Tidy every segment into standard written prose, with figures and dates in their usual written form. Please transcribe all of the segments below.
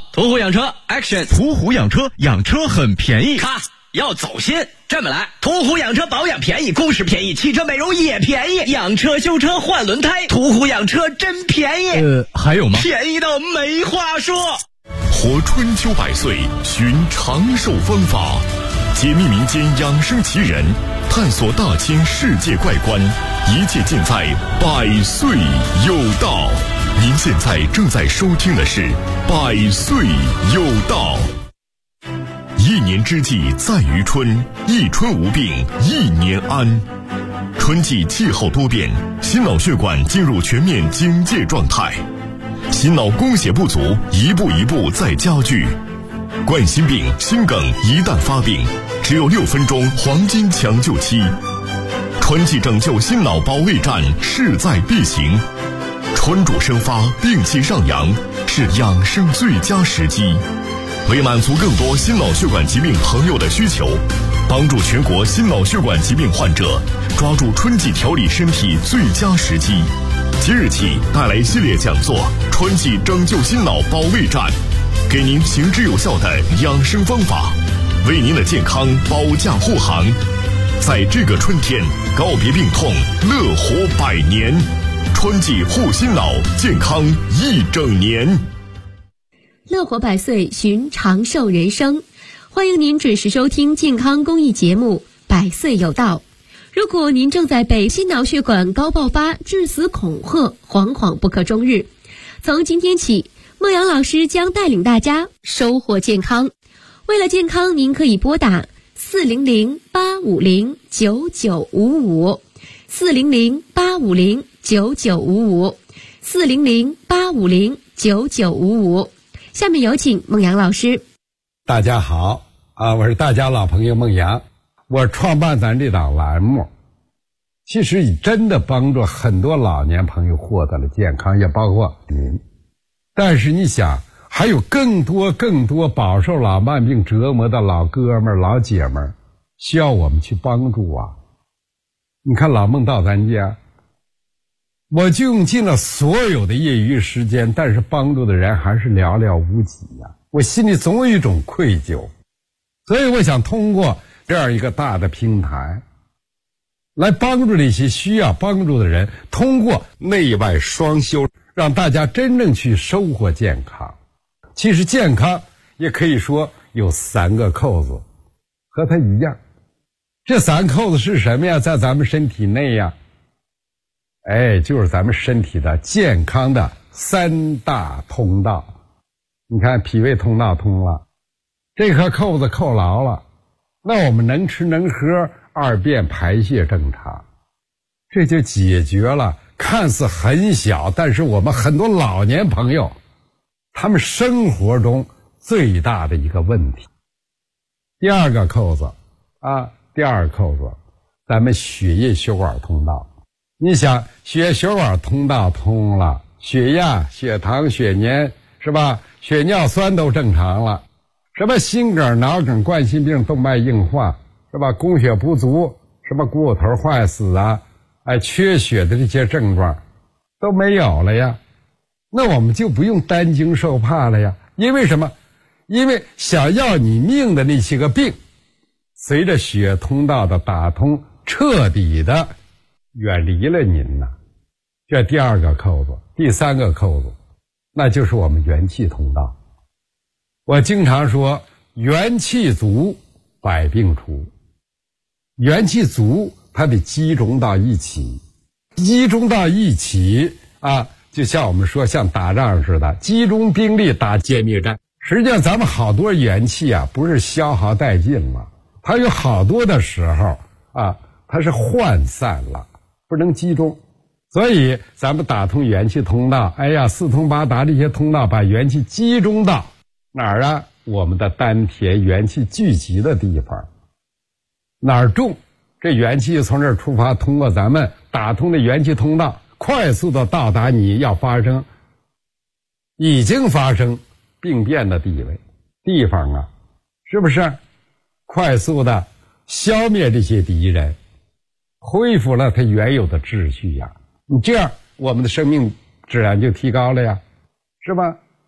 途虎养车 Action。 途虎养车，养车很便宜。 咔，要走心。这么来，途虎养车保养便宜，故事便宜，汽车美容也便宜，养车修车换轮胎，途虎养车真便宜。 还有吗？ 便宜到没话说。 活春秋百岁，寻长寿方法，解密民间养生奇人，探索大千世界怪观，一切尽在百岁有道。您现在正在收听的是百岁有道。一年之计在于春，一春无病一年安。春季气候多变，心脑血管进入全面警戒状态，心脑供血不足一步一步在加剧。冠心病、心梗一旦发病，只有6分钟黄金抢救期。春季拯救心脑保卫战势在必行，春主生发，病气上扬，是养生最佳时机。为满足更多心脑血管疾病朋友的需求，帮助全国心脑血管疾病患者抓住春季调理身体最佳时机，即日起带来系列讲座《春季拯救心脑保卫战》，给您行之有效的养生方法，为您的健康保驾护航。在这个春天，告别病痛，乐活100年。春季护心脑，健康一整年。 乐活100岁，寻长寿人生。欢迎您准时收听健康公益节目《百岁有道》。如果您正在被心脑血管高爆发致死恐吓，惶惶不可终日，从今天起，孟阳老师将带领大家收获健康。为了健康，您可以拨打400-850-9955 400-850-9955 400-850-9955。下面有请孟阳老师。 大家好我是大家老朋友孟阳，我创办咱这档栏目，其实也真的帮助很多老年朋友获得了健康，也包括您。但是你想，还有更多饱受老慢病折磨的老哥们老姐们需要我们去帮助啊。你看老孟到咱家，我就用尽了所有的业余时间，但是帮助的人还是寥寥无几呀。我心里总有一种愧疚，所以我想通过这样一个大的平台来帮助那些需要帮助的人，通过内外双修，让大家真正去收获健康。其实健康也可以说有3个扣子，和它一样。这3扣子是什么呀？在咱们身体内呀，就是咱们身体的健康的3大通道。你看，脾胃通道通了，这颗扣子扣牢了，那我们能吃能喝，2便排泄正常，这就解决了看似很小，但是我们很多老年朋友他们生活中最大的一个问题。第2个扣子咱们血液血管通道。你想，血液血管通道通了，血压、血糖、血粘是吧？血尿酸都正常了，什么心梗、脑梗、冠心病、动脉硬化是吧？供血不足，什么骨头坏死缺血的这些症状都没有了呀。那我们就不用担惊受怕了呀。因为什么？因为想要你命的那些个病，随着血通道的打通，彻底的远离了您呐。这第2个扣子。第3个扣子，那就是我们元气通道。我经常说，元气足，百病除。元气足，它得集中到一起，就像我们说像打仗似的，集中兵力打歼灭战。实际上咱们好多元气不是消耗殆尽了，它有好多的时候它是涣散了，不能集中。所以咱们打通元气通道，4通8达这些通道，把元气集中到哪儿啊？我们的丹田元气聚集的地方。哪儿重，这元气从这儿出发，通过咱们打通的元气通道，快速的到达你已经发生病变的地方是不是？快速的消灭这些敌人，恢复了它原有的秩序呀。你这样，我们的生命质量就提高了呀，是吧？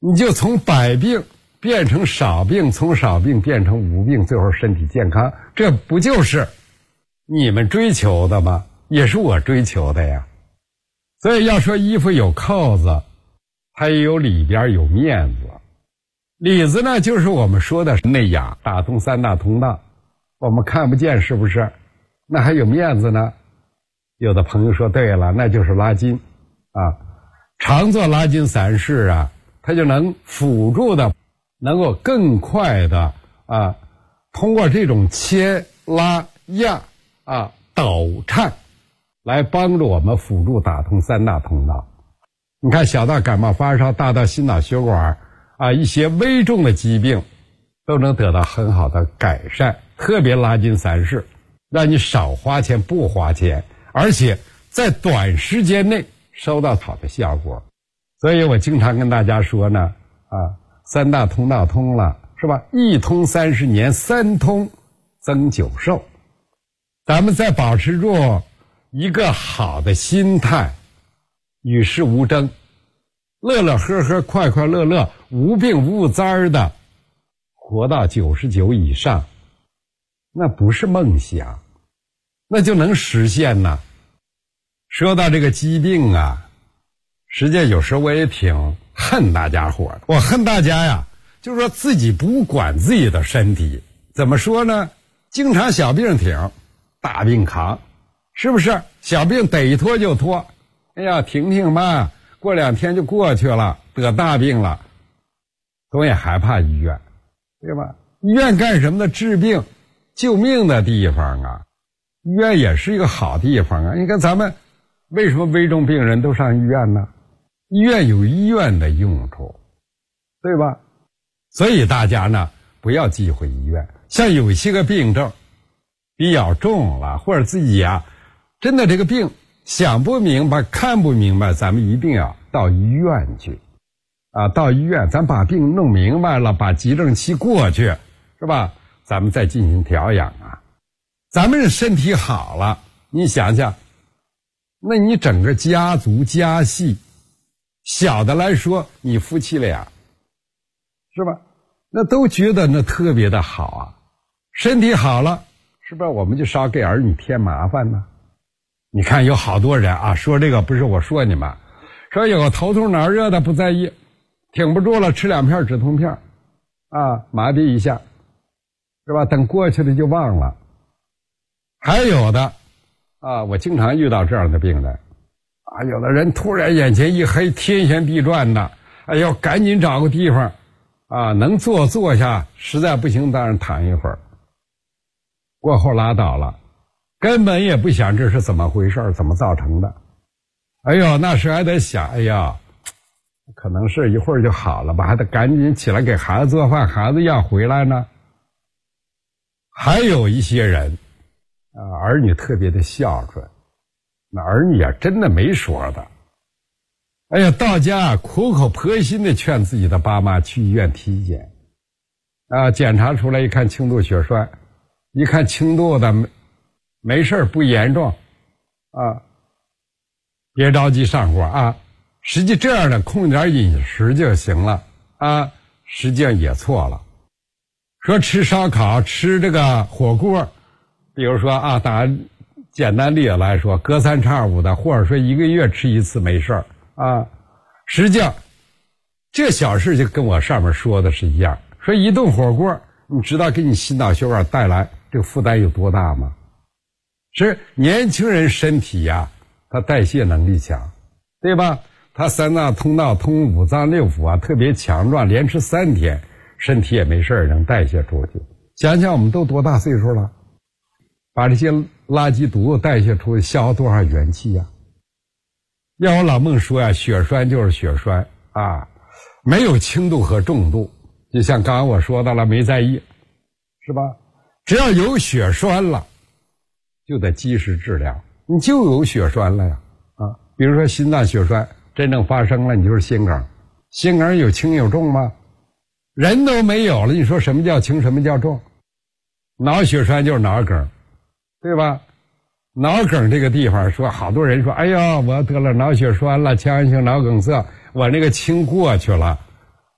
你就从百病变成少病，从少病变成无病，最后身体健康，这不就是你们追求的吗？也是我追求的呀。所以要说衣服有扣子，它也有里边有面子。里子呢，就是我们说的内养，打通三大通道，我们看不见，是不是？那还有面子呢。有的朋友说对了，那就是拉筋啊，常做拉筋散式啊，它就能辅助的能够更快的啊，通过这种牵拉压啊抖颤来帮助我们辅助打通三大通道。你看，小到感冒发烧，大到心脑血管啊一些危重的疾病都能得到很好的改善。特别拉筋散式让你少花钱不花钱，而且在短时间内收到好的效果。所以我经常跟大家说呢啊，三大通道通了是吧？一通30年，三通增久寿。咱们再保持住一个好的心态，与世无争，乐乐呵呵，快快乐乐，无病无灾的活到99以上，那不是梦想，那就能实现呢。说到这个疾病啊，实际有时候我也挺恨大家伙的。我恨大家呀，就是说自己不管自己的身体。怎么说呢？经常小病挺，大病扛，是不是？小病逮拖就拖，哎呀，停停吧，过2天就过去了，得大病了，总也害怕医院，对吧？医院干什么的？治病救命的地方啊，医院也是一个好地方啊。你看咱们为什么危重病人都上医院呢？医院有医院的用处，对吧？所以大家呢不要忌讳医院。像有些个病症比较重了，或者自己啊真的这个病想不明白看不明白，咱们一定要到医院去啊，到医院咱把病弄明白了，把急症期过去，是吧？咱们再进行调养啊。咱们身体好了，你想想，那你整个家族家系，小的来说你夫妻俩是吧，那都觉得那特别的好啊。身体好了，是不是我们就少给儿女添麻烦呢？你看有好多人啊，说这个不是我说你们，说有个头痛脑热的不在意，挺不住了，吃2片止痛片啊，麻痹一下，是吧？等过去了就忘了。还有的啊，我经常遇到这样的病人啊，有的人突然眼前一黑，天旋地转的，哎呦，赶紧找个地方啊，能坐下，实在不行当然躺一会儿，过后拉倒了，根本也不想这是怎么回事，怎么造成的。哎呦，那时还得想，哎呀，可能是一会儿就好了吧，还得赶紧起来给孩子做饭，孩子要回来呢。还有一些人啊，儿女特别的孝顺，那儿女啊真的没说的，哎呀，到家苦口婆心的劝自己的爸妈去医院体检啊，检查出来一看轻度血栓，一看轻度的没事不严重啊，别着急上火啊，实际这样的控制点饮食就行了啊，实际上也错了。说吃烧烤吃这个火锅，比如说啊，打简单例子来说，隔3差5的，或者说1个月吃1次没事啊，实际上这小事就跟我上面说的是一样。说一顿火锅，你知道给你心脑血管带来这个负担有多大吗？是年轻人身体呀，他代谢能力强，对吧？他3大通道通5脏6腑啊，特别强壮，连吃3天，身体也没事能代谢出去。想想我们都多大岁数了，把这些垃圾毒代谢出去，消耗多少元气呀？要我老孟说呀，血栓就是血栓啊，没有轻度和重度，就像刚刚我说到了，没在意，是吧？只要有血栓了，就得及时治疗，你就有血栓了呀啊！比如说心脏血栓真正发生了，你就是心梗，心梗有轻有重吗？人都没有了，你说什么叫轻，什么叫重？脑血栓就是脑梗，对吧？脑梗这个地方说，好多人说，哎呀，我得了脑血栓了，腔源性脑梗塞，我那个轻过去了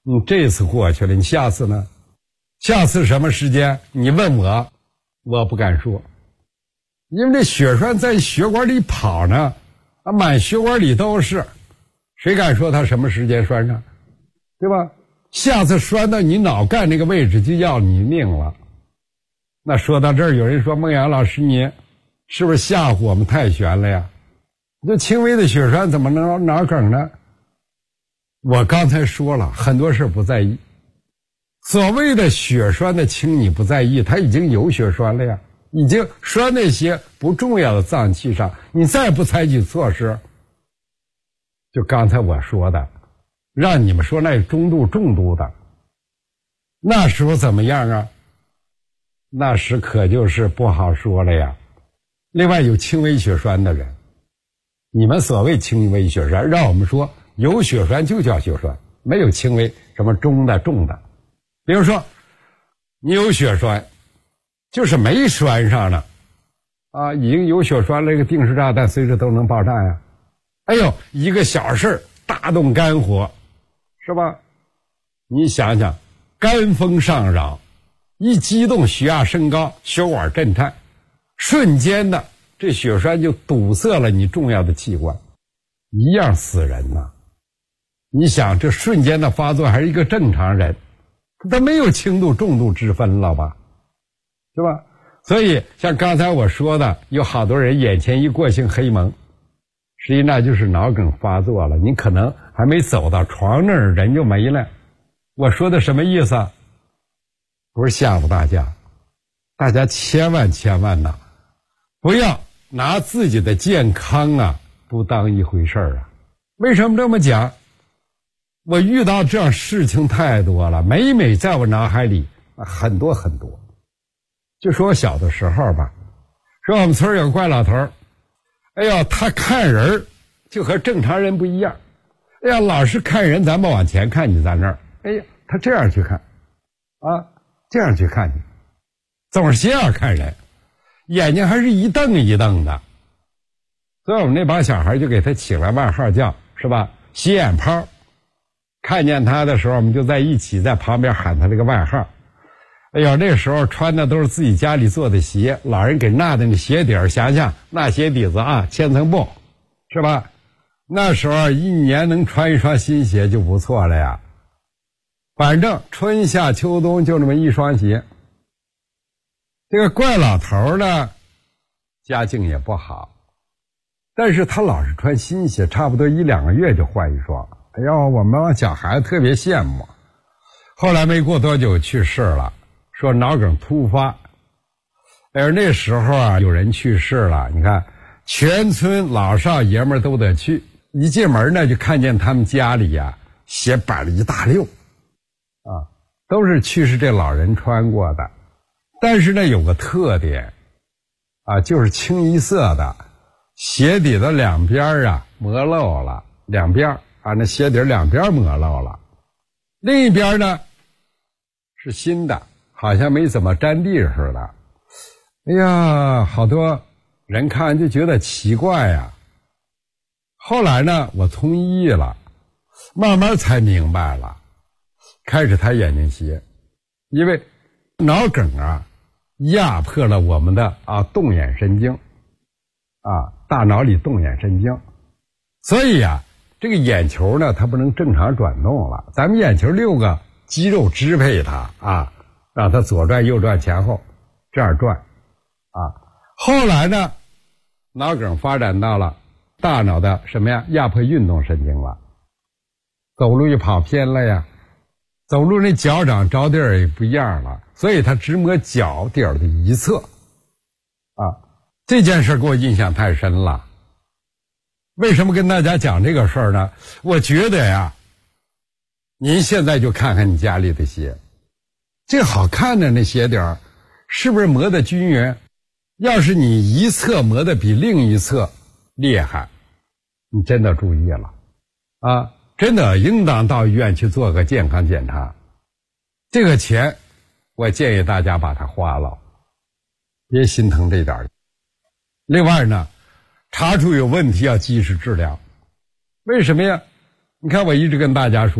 你这次过去了，你下次呢？下次什么时间？你问我，我不敢说，因为这血栓在血管里跑呢，满血管里都是，谁敢说它什么时间栓上，对吧？下次栓到你脑干那个位置就要你命了。那说到这儿，有人说孟阳老师你是不是吓唬我们太悬了呀？这轻微的血栓怎么能脑梗呢？我刚才说了，很多事不在意。所谓的血栓的轻你不在意，它已经有血栓了呀，已经栓那些不重要的脏器上，你再不采取措施，就刚才我说的，让你们说那中度重度的，那时候怎么样啊？那时可就是不好说了呀。另外有轻微血栓的人，你们所谓轻微血栓，让我们说有血栓就叫血栓，没有轻微什么中的重的。比如说你有血栓，就是没栓上呢已经有血栓了，一个定时炸弹随时都能爆炸呀。哎呦，一个小事大动肝火，是吧？你想想，肝风上扰，一激动血压升高，血管震颤，瞬间的这血栓就堵塞了你重要的器官，一样死人呐。你想这瞬间的发作还是一个正常人，他没有轻度重度之分了吧，是吧？所以像刚才我说的，有好多人眼前一过性黑蒙，实际那就是脑梗发作了，你可能还没走到床那儿人就没了。我说的什么意思？不是吓唬大家，大家千万呐，不要拿自己的健康不当一回事啊。为什么这么讲？我遇到这样事情太多了，每在我脑海里很多。就说我小的时候吧，说我们村有个怪老头，哎呀，他看人就和正常人不一样。哎呀，老是看人，咱们往前看你在那儿，哎呀，他这样去看这样去看你，总是先要看人，眼睛还是一瞪一瞪的。所以我们那帮小孩就给他起了外号叫，是吧，斜眼泡。看见他的时候，我们就在一起在旁边喊他这个外号。哎呦，那时候穿的都是自己家里做的鞋，老人给纳的那鞋底儿，想想那鞋底子千层布，是吧？那时候一年能穿一双新鞋就不错了呀。反正春夏秋冬就那么一双鞋。这个怪老头呢，家境也不好，但是他老是穿新鞋，差不多1-2个月就换一双。哎呦，我们小孩子特别羡慕。后来没过多久去世了，说脑梗突发。而那时候有人去世了，你看全村老少爷们都得去，一进门呢就看见他们家里鞋摆了一大溜都是去世这老人穿过的。但是呢有个特点就是清一色的，鞋底的两边磨漏了，两边那鞋底两边磨漏了，另一边呢是新的，好像没怎么沾地似的。哎呀，好多人看就觉得奇怪后来呢我从医了，慢慢才明白了，开始抬眼镜鞋，因为脑梗压迫了我们的动眼神经大脑里动眼神经，所以这个眼球呢它不能正常转动了，咱们眼球6个肌肉支配它让它左转右转前后这样转后来呢脑梗发展到了大脑的什么压迫运动神经了，走路又跑偏了走路那脚掌着地儿也不一样了，所以它只摸脚底儿的一侧这件事给我印象太深了。为什么跟大家讲这个事儿呢？我觉得您现在就看看你家里的鞋，这好看的那鞋底儿是不是磨得均匀？要是你一侧磨得比另一侧厉害，你真的注意了真的应当到医院去做个健康检查。这个钱我建议大家把它花了，别心疼这点。另外呢，查出有问题要及时治疗。为什么呀？你看我一直跟大家说，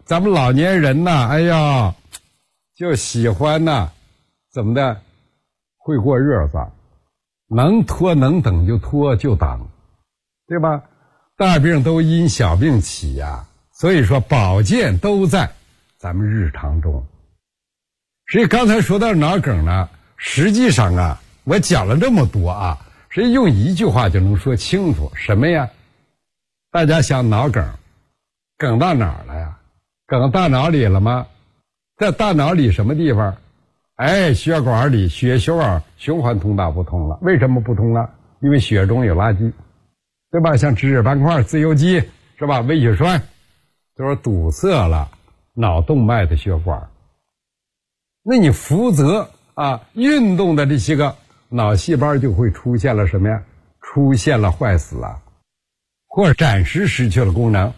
咱们老年人呐，哎呀，就喜欢呐，怎么的，会过日子，能拖能等就拖就等，对吧？大病都因小病起呀，所以说保健都在咱们日常中。所以刚才说到脑梗呢，实际上啊，我讲了这么多啊，实际用一句话就能说清楚，什么呀？大家想脑梗，梗到哪儿了呀？梗大脑里了吗？在大脑里什么地方？血管里血管循环通道不通了。为什么不通了？因为血中有垃圾，对吧？像脂质斑块、自由基，是吧？微血栓都是堵塞了脑动脉的血管。那你负责运动的这些个脑细胞就会出现了什么呀？出现了坏死了，或者暂时失去了功能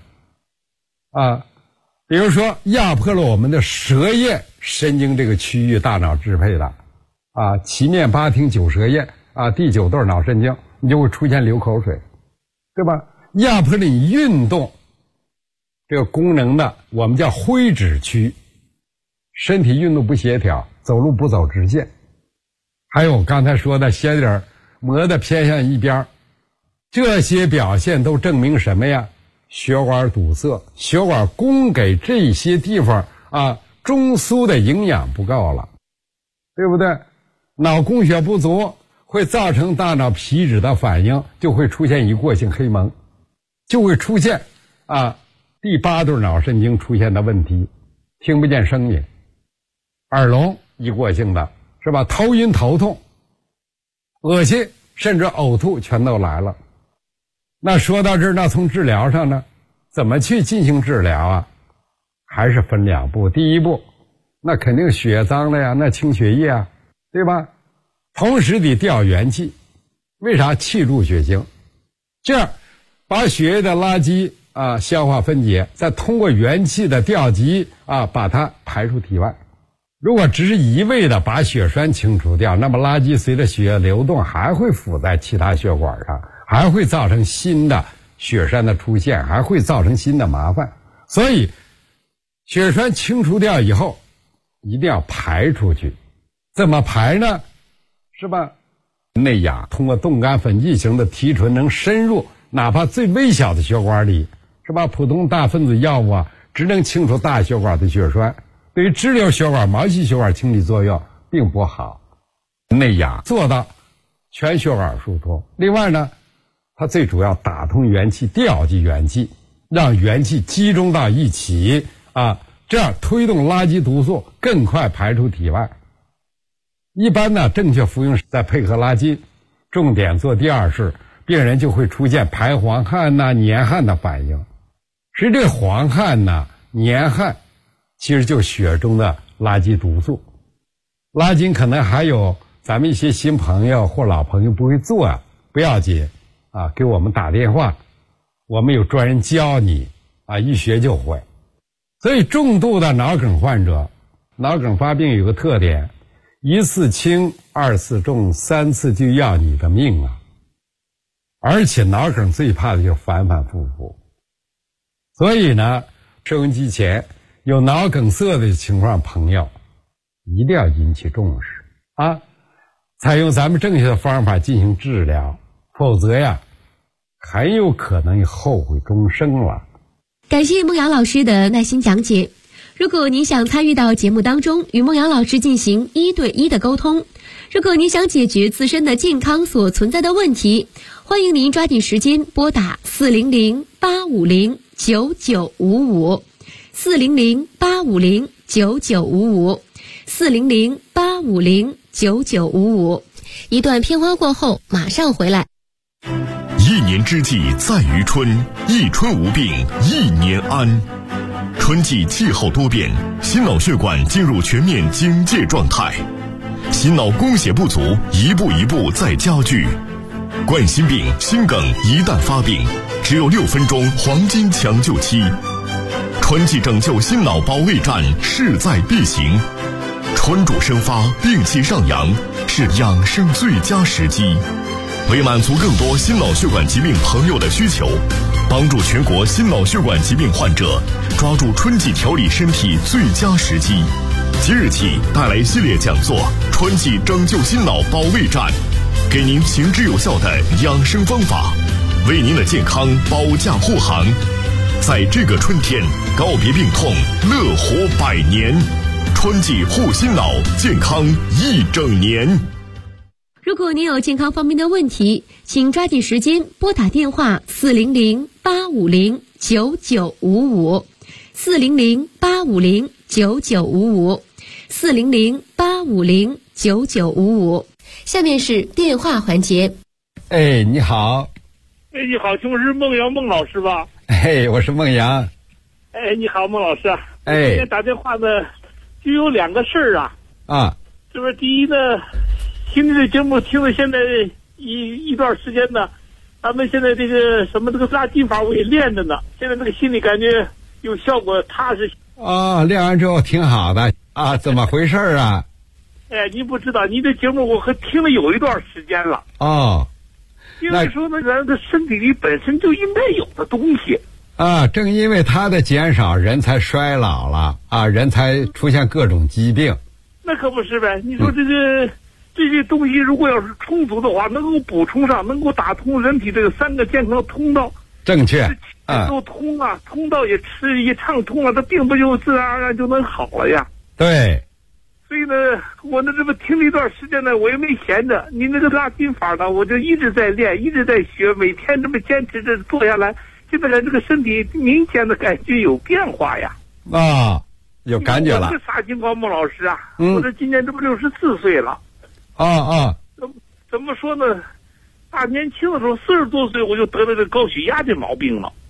比如说压迫了我们的舌叶神经这个区域，大脑支配的脐面八听九舌叶第九对脑神经，你就会出现流口水，对吧？压迫了你运动这个功能的，我们叫灰质区，身体运动不协调，走路不走直线。还有我刚才说的血点磨得偏向一边，这些表现都证明什么呀？血管堵塞，血管供给这些地方中枢的营养不够了，对不对？脑供血不足会造成大脑皮质的反应，就会出现一过性黑蒙，就会出现第八对脑神经出现的问题，听不见声音，耳聋一过性的，是吧？头晕头痛、恶心甚至呕吐全都来了。那说到这儿，那从治疗上呢，怎么去进行治疗还是分两步。第一步，那肯定血脏了呀，那清血液对吧？同时得调元气，为啥？气助血行，这样把血液的垃圾消化分解，再通过元气的调集把它排出体外。如果只是一味的把血栓清除掉，那么垃圾随着血液流动还会附在其他血管上，还会造成新的血栓的出现，还会造成新的麻烦。所以血栓清除掉以后一定要排出去。怎么排呢？是吧？内氧通过冻干粉剂型的提纯能深入哪怕最微小的血管里，是吧？普通大分子药物只能清除大血管的血栓，对于支流血管、毛细血管清理作用并不好。内氧做到全血管疏通。另外呢，它最主要打通元气，调集元气，让元气集中到一起这样推动垃圾毒素更快排出体外。一般呢，正确服用再配合拉筋，重点做第二式，病人就会出现排黄汗黏汗的反应。实际这黄汗黏汗其实就是血中的垃圾毒素。拉筋可能还有咱们一些新朋友或老朋友不会做不要紧给我们打电话，我们有专人教你一学就会。所以重度的脑梗患者，脑梗发病有个特点，一次轻二次重三次就要你的命而且脑梗最怕的就是反反复复。所以呢，收音机前有脑梗塞的情况朋友一定要引起重视采用咱们正确的方法进行治疗，否则很有可能后悔终生了。 感谢孟阳老师的耐心讲解。如果您想参与到节目当中，与孟阳老师进行1对1的沟通，如果您想解决自身的健康所存在的问题，欢迎您抓紧时间拨打400-850-9955 400-850-9955 400-850-9955。一段片花过后马上回来。 一年之计在于春，一春无病一年安。春季气候多变，心脑血管进入全面警戒状态，心脑供血不足一步一步在加剧。冠心病、心梗一旦发病，只有6分钟黄金抢救期。春季拯救心脑保卫战势在必行，春主生发，病气上扬，是养生最佳时机。为满足更多心脑血管疾病朋友的需求，帮助全国心脑血管疾病患者抓住春季调理身体最佳时机。即日起带来系列讲座《春季拯救心脑保卫战》，给您行之有效的养生方法，为您的健康保驾护航。在这个春天，告别病痛，乐活100年。春季护心脑，健康1整年。 如果您有健康方面的问题，请抓紧时间拨打电话400-850-9955 400-850-9955 400-850-9955。下面是电话环节。 哎，你好。 哎，你好，请问是孟阳孟老师吧？ 哎，我是孟阳。 哎，你好，孟老师。 哎， 今天打电话呢，就有2个事儿啊。 啊， 这边第一呢，听你的节目听了现在一段时间呢，咱们现在这个什么这个拉筋法我也练着呢，现在这个心里感觉有效果，踏实。 哦，练完之后挺好的啊，怎么回事啊？ 哎，您不知道，您的节目我可听了有一段时间了。 哦， 因为说呢，咱的身体里本身就应该有的东西。 啊，正因为它的减少，人才衰老了啊，人才出现各种疾病。 那可不是呗？你说这些东西如果要是充足的话，能够补充上，能够打通人体这个3个健康通道。 正确。 都通啊，通道也畅通了，它并不就自然而然就能好了呀。 对。 所以呢，我这么听了一段时间呢，我也没闲着。你那个拉筋法呢，我就一直在练，一直在学，每天这么坚持着做下来，现在这个身体明显的感觉有变化呀。 啊，有感觉了。 我这啥情况，孟老师啊？我这今年这不64岁了。怎么说呢？大年轻的时候40多岁我就得了这高血压这毛病了。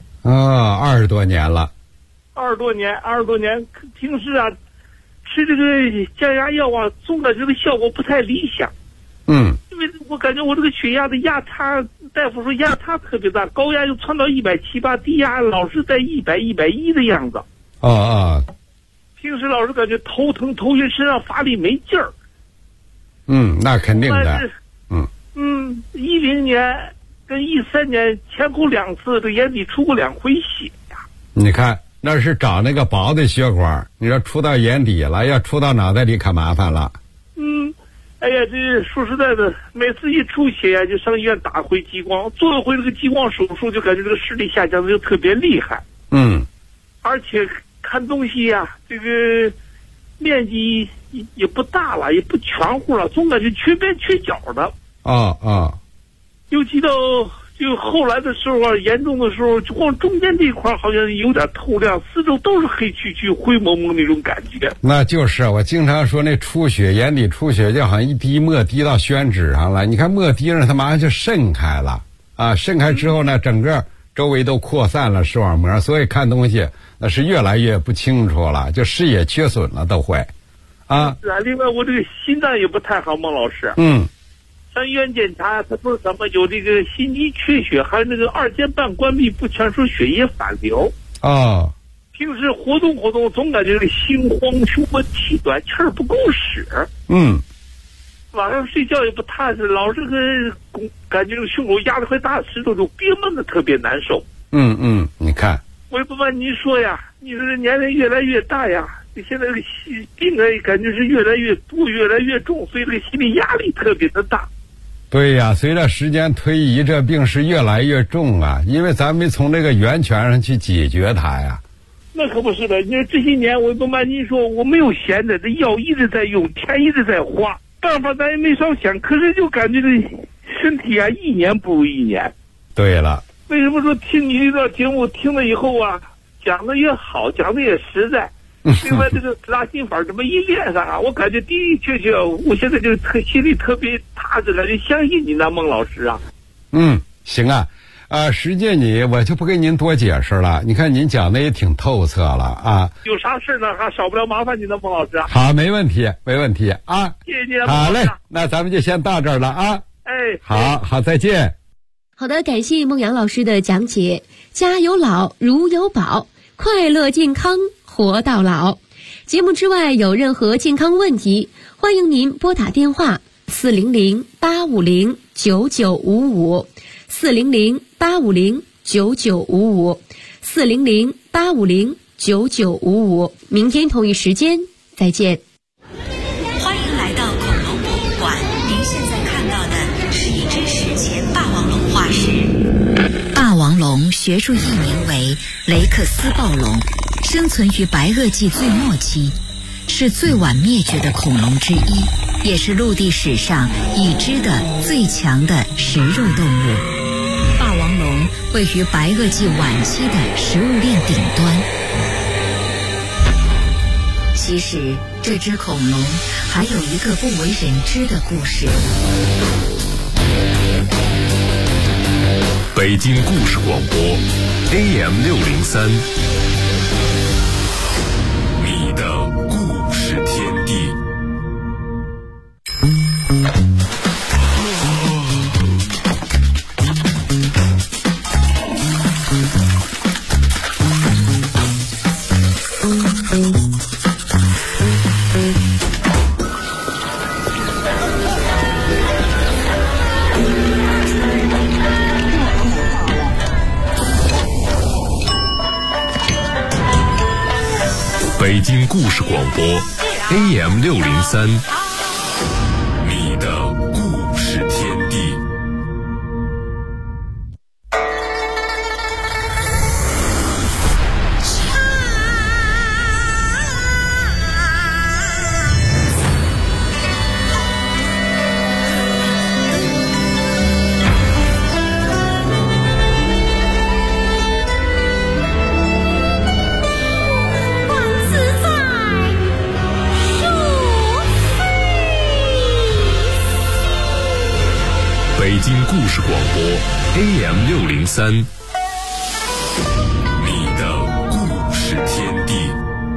20多年了。20多年，平时啊吃这个降压药啊，总感觉这个效果不太理想。因为我感觉我这个血压的压差，大夫说压差特别大，高压就窜到170、180，低压老是在100、110的样子。平时老是感觉头疼、头晕，身上乏力没劲儿。 那肯定的。 10年跟13年前后2次，这眼底出过2回血呀。 你看，那是长那个薄的血管，你要出到眼底了，要出到脑袋里可麻烦了。 哎呀，这说实在的，每次一出血呀，就上医院打回激光，做一回这个激光手术，就感觉这个视力下降的就特别厉害。而且看东西呀，这个面积也不大了，也不全乎了，总感觉缺边缺角的。尤其到就后来的时候啊，严重的时候，就光中间这一块好像有点透亮，四周都是黑黢黢、灰蒙蒙那种感觉。 那就是我经常说那出血，眼底出血就好像一滴墨滴到宣纸上了。你看墨滴上，它马上就渗开了啊！渗开之后呢，整个周围都扩散了视网膜，所以看东西那是越来越不清楚了，就视野缺损了都会。 是啊，另外我这个心脏也不太好，孟老师。上医院检查，他说什么有这个心肌缺血，还有那个2间半关闭不全，说血液反流。平时活动总感觉这个心慌、胸闷、气短，气儿不够使。晚上睡觉也不踏实，老是感觉这个胸口压着块大石头，就憋闷的特别难受。 你看， 我也不瞒您说呀，你这个年龄越来越大呀，你现在这个病啊，感觉是越来越多、越来越重，所以这个心理压力特别的大。 对呀，随着时间推移，这病是越来越重啊，因为咱没从这个源泉上去解决它呀。 那可不是的，你说这些年我也不瞒您说，我没有闲着，这药一直在用，钱一直在花，办法咱也没少想，可是就感觉这身体啊，一年不如一年。 对了， 为什么说听你这段节目听了以后啊，讲的也好，讲的也实在。另外这个拉筋法这么一练上啊，我感觉的的确，我现在就心里特别踏实了，就相信您的孟老师啊。 行啊，实际我就不跟您多解释了，你看您讲的也挺透彻了啊。有啥事呢，还少不了麻烦您的孟老师啊。 好，没问题啊。 谢谢您。 好嘞，那咱们就先到这儿了啊。好，再见。 好的，感谢孟阳老师的讲解。家有老，如有宝，快乐健康活到老。节目之外有任何健康问题，欢迎您拨打电话400-850-9955 400-850-9955 400-850 9955。明天同一时间再见。 欢迎来到恐龙博物馆，您现在看到的是一只史前霸王龙化石。霸王龙学术译名为雷克斯暴龙，生存于白垩纪最末期，是最晚灭绝的恐龙之一，也是陆地史上已知的最强的食肉动物。霸王龙位于白垩纪晚期的食物链顶端。其实这只恐龙还有一个不为人知的故事。 北京故事广播 AM603， 你的故事天地。北京故事广播 AM603， 你的故事天地。北京故事广播 AM603， 你的故事天地。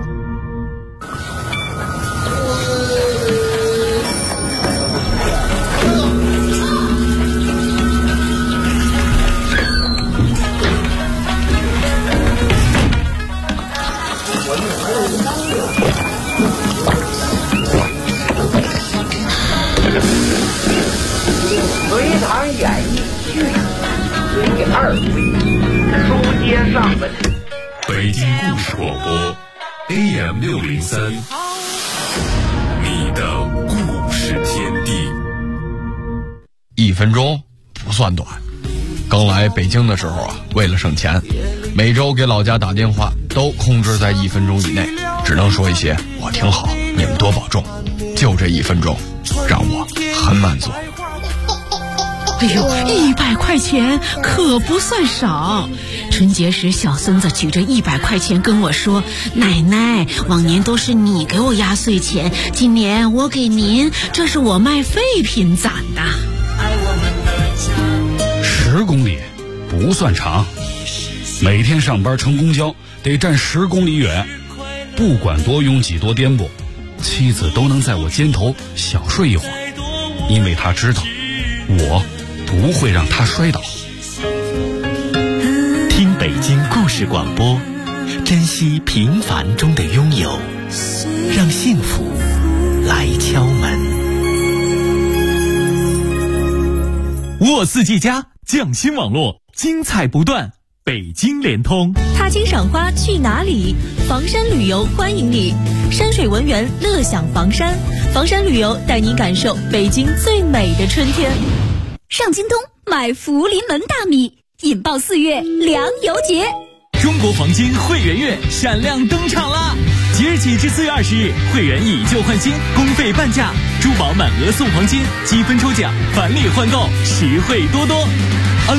隋唐演义续第2回，书接上文。 北京故事广播 AM603， 你的故事天地。 1分钟不算短。刚来北京的时候啊，为了省钱，每周给老家打电话都控制在1分钟以内，只能说一些我挺好，你们多保重。就这1分钟，让我很满足。 哎呦，100块钱可不算少。春节时，小孙子举着100块钱跟我说：“奶奶，往年都是你给我压岁钱，今年我给您，这是我卖废品攒的。 ”10公里不算长，每天上班乘公交得站10公里远，不管多拥挤多颠簸，妻子都能在我肩头小睡一会儿，因为她知道我不会让他摔倒。 听北京故事广播，珍惜平凡中的拥有，让幸福来敲门。 沃四 G 家匠心网络，精彩不断。北京联通， 踏青赏花去哪里？房山旅游欢迎你，山水文园乐享房山，房山旅游带你感受北京最美的春天。上京东买福临门大米，引爆4月粮油节。 中国黄金会员月闪亮登场啦！即日起至4月20日，会员以旧换新，公费半价，珠宝满额送黄金，积分抽奖，返利换购，实惠多多。